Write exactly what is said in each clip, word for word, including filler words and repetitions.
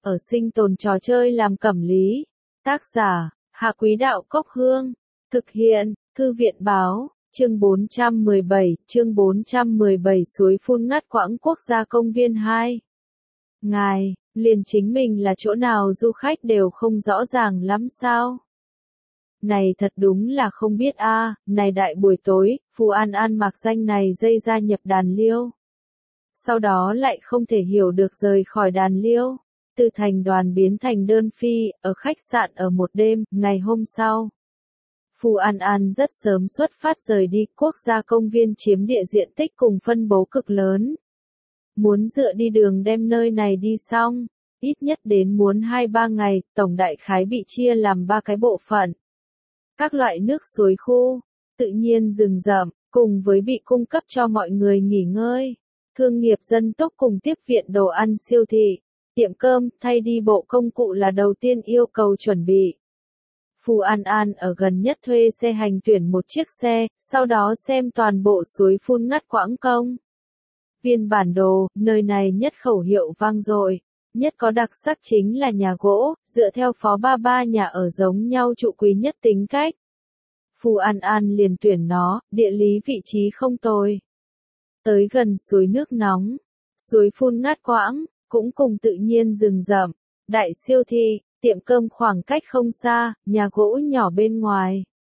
ở sinh tồn trò chơi làm cẩm lý. Tác giả, Hạ Quý Đạo Cốc Hương. Thực hiện, Thư viện Báo, chương bốn trăm mười bảy, chương bốn trăm mười bảy suối phun ngắt quãng quốc gia công viên hai. Ngài, liền chính mình là chỗ nào du khách đều không rõ ràng lắm sao? Này thật đúng là không biết a, à, này đại buổi tối, Phù An An mặc danh này dây gia nhập đàn liêu. Sau đó lại không thể hiểu được rời khỏi đàn liêu, từ thành đoàn biến thành đơn phi, ở khách sạn ở một đêm, ngày hôm sau. Phù An An rất sớm xuất phát rời đi, quốc gia công viên chiếm địa diện tích cùng phân bố cực lớn. Muốn dựa đi đường đem nơi này đi xong, ít nhất đến muốn hai ba ngày, tổng đại khái bị chia làm ba cái bộ phận. Các loại nước suối khu, tự nhiên rừng rậm, cùng với bị cung cấp cho mọi người nghỉ ngơi, thương nghiệp dân túc cùng tiếp viện đồ ăn siêu thị, tiệm cơm, thay đi bộ công cụ là đầu tiên yêu cầu chuẩn bị. Phù An An ở gần nhất thuê xe hành tuyển một chiếc xe, sau đó xem toàn bộ suối phun ngắt quãng công viên bản đồ, nơi này nhất khẩu hiệu vang dội, nhất có đặc sắc chính là nhà gỗ, dựa theo phó ba ba nhà ở giống nhau trụ quý nhất tính cách. Phù An An liền tuyển nó, địa lý vị trí không tồi. Tới gần suối nước nóng, suối phun ngắt quãng, cũng cùng tự nhiên rừng rậm, đại siêu thị, tiệm cơm khoảng cách không xa, nhà gỗ nhỏ bên ngoài.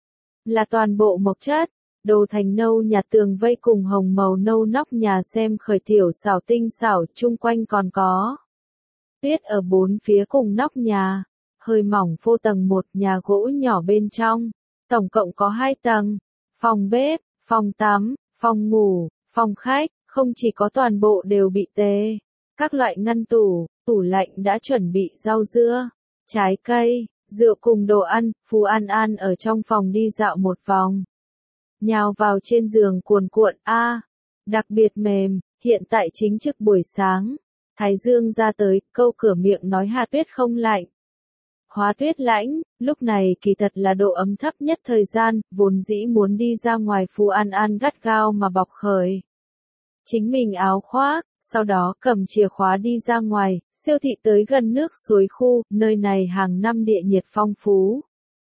Là toàn bộ mộc chất, đồ thành nâu nhà tường vây cùng hồng màu nâu nóc nhà xem khởi tiểu xảo tinh xảo, chung quanh còn có tuyết ở bốn phía cùng nóc nhà, hơi mỏng phô tầng một nhà gỗ nhỏ bên trong, tổng cộng có hai tầng, phòng bếp, phòng tắm, phòng ngủ, phòng khách, không chỉ có toàn bộ đều bị tê. Các loại ngăn tủ, tủ lạnh đã chuẩn bị rau dưa, trái cây, rượu cùng đồ ăn. Phù An An ở trong phòng đi dạo một vòng, nhào vào trên giường cuồn cuộn a, à, đặc biệt mềm, hiện tại chính trực buổi sáng, thái dương ra tới, câu cửa miệng nói hạ tuyết không lạnh. Hóa tuyết lãnh, lúc này kỳ thật là độ ấm thấp nhất thời gian, vốn dĩ muốn đi ra ngoài Phù An An gắt gao mà bọc khởi chính mình áo khoác, sau đó cầm chìa khóa đi ra ngoài, siêu thị tới gần nước suối khu, nơi này hàng năm địa nhiệt phong phú.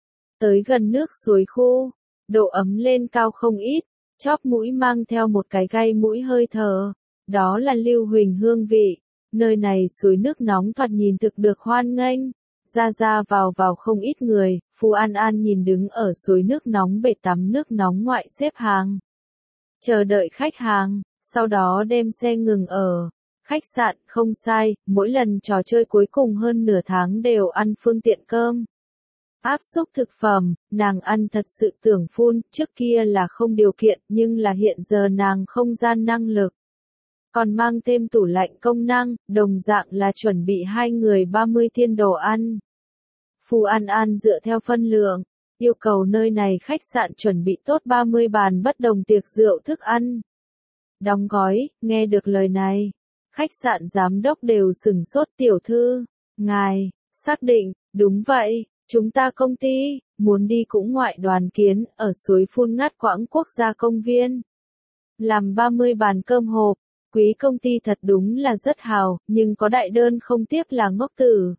Tới gần nước suối khu, độ ấm lên cao không ít, chóp mũi mang theo một cái gai mũi hơi thở, đó là lưu huỳnh hương vị. Nơi này suối nước nóng thoạt nhìn thực được hoan nghênh, ra ra vào vào không ít người. Phù An An nhìn đứng ở suối nước nóng bể tắm nước nóng ngoại xếp hàng, chờ đợi khách hàng, sau đó đem xe ngừng ở khách sạn. Không sai, mỗi lần trò chơi cuối cùng hơn nửa tháng đều ăn phương tiện cơm áp xúc thực phẩm, nàng ăn thật sự tưởng phun, trước kia là không điều kiện nhưng là hiện giờ nàng không gian năng lực. Còn mang thêm tủ lạnh công năng, đồng dạng là chuẩn bị hai người ba mươi thiên đồ ăn. Phù An An dựa theo phân lượng, yêu cầu nơi này khách sạn chuẩn bị tốt ba mươi bàn bất đồng tiệc rượu thức ăn. Đóng gói, nghe được lời này, khách sạn giám đốc đều sửng sốt. Tiểu thư, ngài, xác định, đúng vậy, chúng ta công ty, muốn đi cũng ngoại đoàn kiến, ở suối phun ngắt quãng quốc gia công viên. Làm ba mươi bàn cơm hộp. Quý công ty thật đúng là rất hào, nhưng có đại đơn không tiếp là ngốc tử.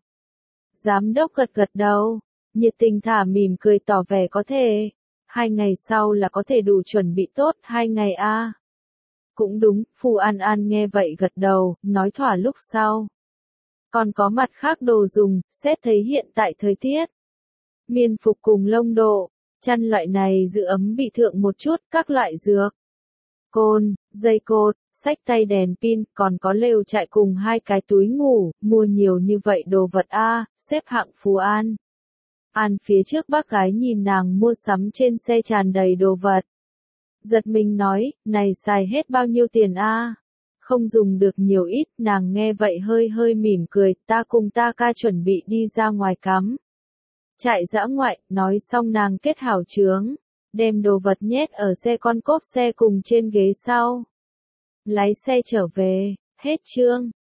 Giám đốc gật gật đầu, nhiệt tình thả mỉm cười tỏ vẻ có thể. Hai ngày sau là có thể đủ chuẩn bị tốt, hai ngày a. À. Cũng đúng, Phù An An nghe vậy gật đầu, nói thỏa lúc sau. Còn có mặt khác đồ dùng, xét thấy hiện tại thời tiết. Miên phục cùng lông độ, chăn loại này giữ ấm bị thượng một chút, các loại dược. Côn, dây cột, xách tay đèn pin, còn có lều trại cùng hai cái túi ngủ, mua nhiều như vậy đồ vật a, à, xếp hạng Phù An. An phía trước bác gái nhìn nàng mua sắm trên xe tràn đầy đồ vật. Giật mình nói, này xài hết bao nhiêu tiền a? À? Không dùng được nhiều ít, nàng nghe vậy hơi hơi mỉm cười, ta cùng ta ca chuẩn bị đi ra ngoài cắm trại dã ngoại. Nói xong nàng kết hảo chướng, đem đồ vật nhét ở xe con cốp xe cùng trên ghế sau. Lái xe trở về, hết chương.